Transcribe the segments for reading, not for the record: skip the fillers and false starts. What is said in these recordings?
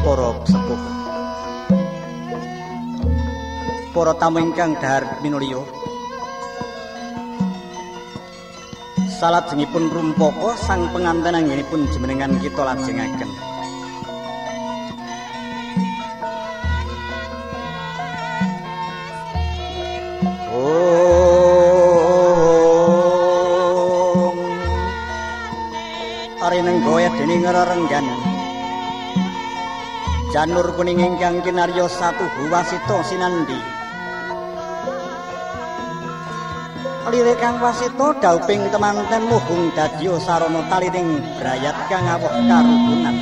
para sepuh. Para tamu ingkang dhahar minulya. Salajengipun rumpaka sang penganten anggenipun jumenengan kita lajengaken. Arinengga dening rerenggan janur kuning ingkang kinarya satuhu wasita sinandi lirik kang wasita dauping temanten muhung dadya sarana talining brayat kang aweh karukunan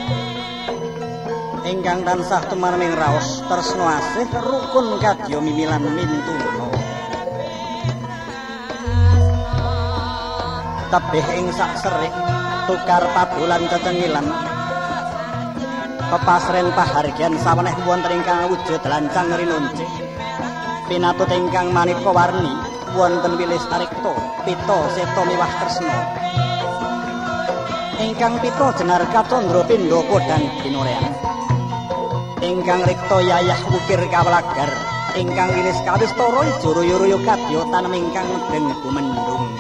ingkang tansah tumaneming raos tresna asih rukun kadya mimilan mintuna tebih ing sak serik tukar padulan cecengilan pepasren pahargyan saweneh wonten ingkang wujud lancang rinunci pinatut ingkang maneka warni wonten wilis tarikta pita seta miwah tresna ingkang pita jenar kacandra pindha kodang ginorean ingkang rikta yayah wukir kawelagar ingkang wilis kawistara ijo royo-royo kadya tanem ingkang medeng gumendhung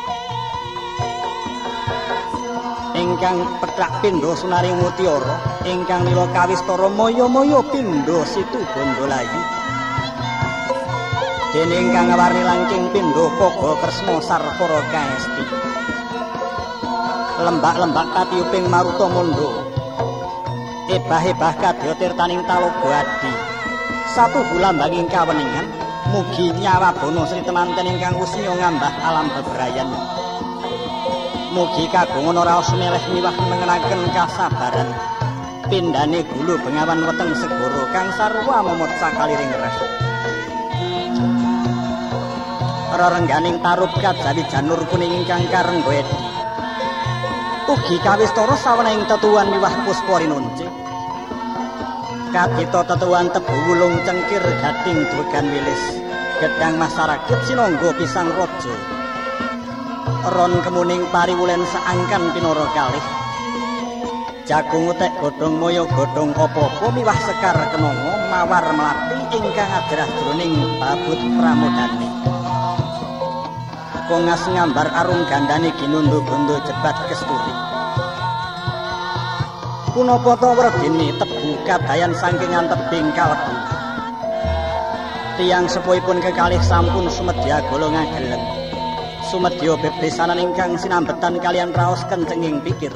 ingkang pethak pindha sunaring mutiara ingkang mila kawistara maya-maya pindha situ Bondolayu dene ingkang warni langking pindha paga kresna sarpara kaesti lembak-lembak katiuping maruta mondo ebah-ebah kadya tirtaning talaga adi satuhu lambanging kaweningan mugi nyawabana Sri temanten ingkang usnya ngambah alam bebrayan. Mugi kagungan raos meleh miwah nengenaken kasabaran pindhane gulu bengawan weteng segara kang sarwa momot sakaliring res rerengganing tarup kajawi janur kuning ingkang karengga edi ugi kawistara sawenehing tetuan miwah puspa rinunci kadita tetuan tebu wulung cengkir gading dwegan wilis gedang masyarakat sinangga pisang raja ron kemuning pariwulen saangkan pinara kalih jagung utek godhong moyo godhong apa-apa miwah sekar kenanga mawar melati ingkang adrah jroning babut pramodane kongas ngambar arung gandane ginundo-gondo jebat kesturi punapa ta werdene tebu kadayan saking tebing kalebu tiyang sepuhipun kekalih sampun sumedya golongan gelem sumedya bebesanan ingkang sinambetan kalian raos kencenging pikir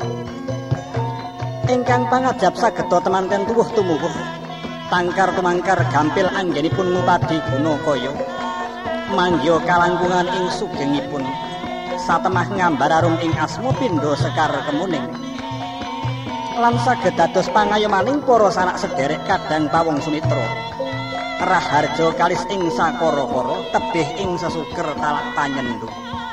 ingkang pangajab sageta temanten tuwuh tumuwuh tangkar tumangkar gampil anggenipun ngupadi guna kaya manggya kalangkungan ing sugengipun satemah ngambar arum ing asma pindha sekar kemuning lan saged dados pangayomaning para sanak sederek kadang pawong sumitra Raharja kalis ing sakara-kara tebih ing sesuker talak panyenduk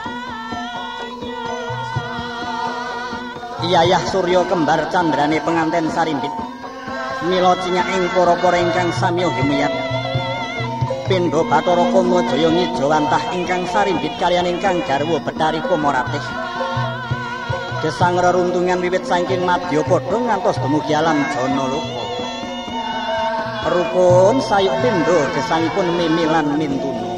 Yayah Surya kembar candrane penganten sarimbit mila cinyaking para-para ingkang samya hemiyat pindha Bathara Kama Jaya ngijo wantah ingkang sarimbit kaliyan ingkang garwa Betari Komaratih gesang reruntungan wiwit saking madya padha ngantos dumugi alam Janaloka rukun sayuk pindha gesangipun mimilan mintuna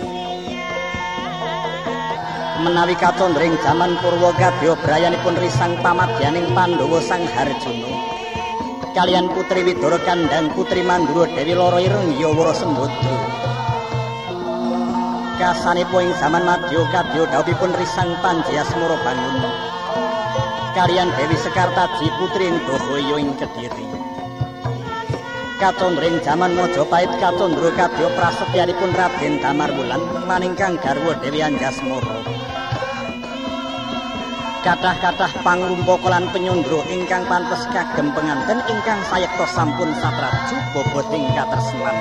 menawi kacondring jaman purwa kadya brayanipun risang pamadyaning Pandhawa Sang Harjuna kaliyan Putri Widara Kandhang Putri Mandura Dewi Lara Ireng Yawara Sembadra kasanipun ing jaman madya kadya dawuhipun risang Panjayasmara Bangun kaliyan Dewi Sekartaji Putri Indahaya ing Kediri kacondring jaman Majapahit kacondra kadya prasetyanipun Raden Damarwulan maningkang garwa Dewi Anjasmara kathah-kathah pangrumpaka lan penyandra ingkang pantes kagem penganten ingkang sayekta sampun satraju boboting katresnan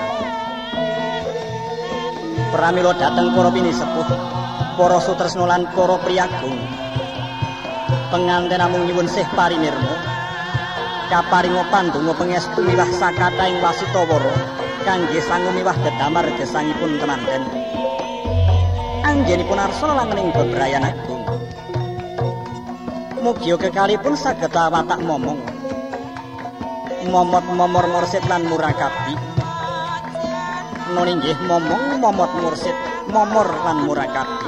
pramila dhateng para pinisepuh para sutresna lan para priyagung penganten namung nyuwun sih parinirma kaparinga pandonga pangestu miwah sakathahing wasitawara kangge sangu miwah dedamar gesangipun temanten anggenipun arsa langening bebrayan agung mugi kekalipun saged watak momong momot momor mursid lan murakabi nun inggih momong momot mursid momor lan murakabi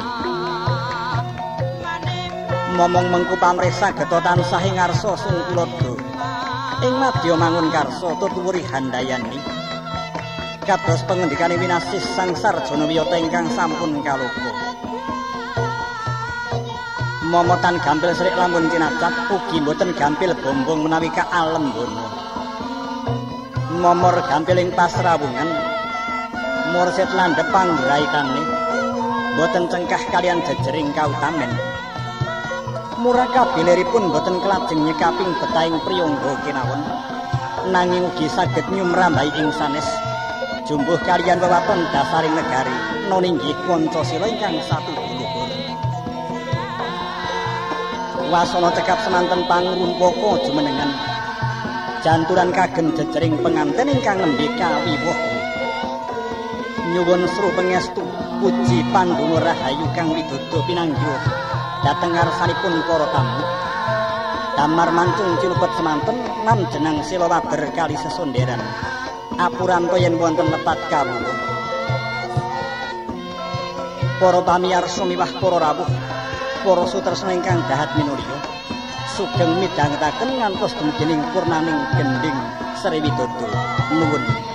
momong mengku pamrih sageta tansah ing ngarsa sungkulada ing madya mangun karsa tutuwuri handayani kados pangendikane Winasis Sang Sarjana Wiyata ingkang sampun kaloka momotan gampil srik lamun cinacap ugi boten gampil bombong menawi kaalembana momor gampil ing pasrawungan mursid landhep panggraikane boten cengkah kalian jejering kautamen murakabiliripun boten kelajeng nyekaping betahing priyangga kinawon nanging ugi saged nyumrambahi ing sanes jumbuh kalian wewaton dasaring negari noninggih Pancasila ingkang satunggal wasana cekap semanten pangrumpaka jumenengan janturan kagem jejering penganten ingkang nembe kawiwuh nyuwun sru pangestu puji pandonga rahayu kang widodo pinanggih dhateng ngarsanipun para tamu damar mancung cilebet semanten nam jenang silawader kali sesonderan apuranto yen wonten lepat kawula para pamiyarsa miwah para rawuh para sutresna ingkang dahat minulya sugeng midhangetaken ngantos dumugining purnaning gending Sri Widodo nuwun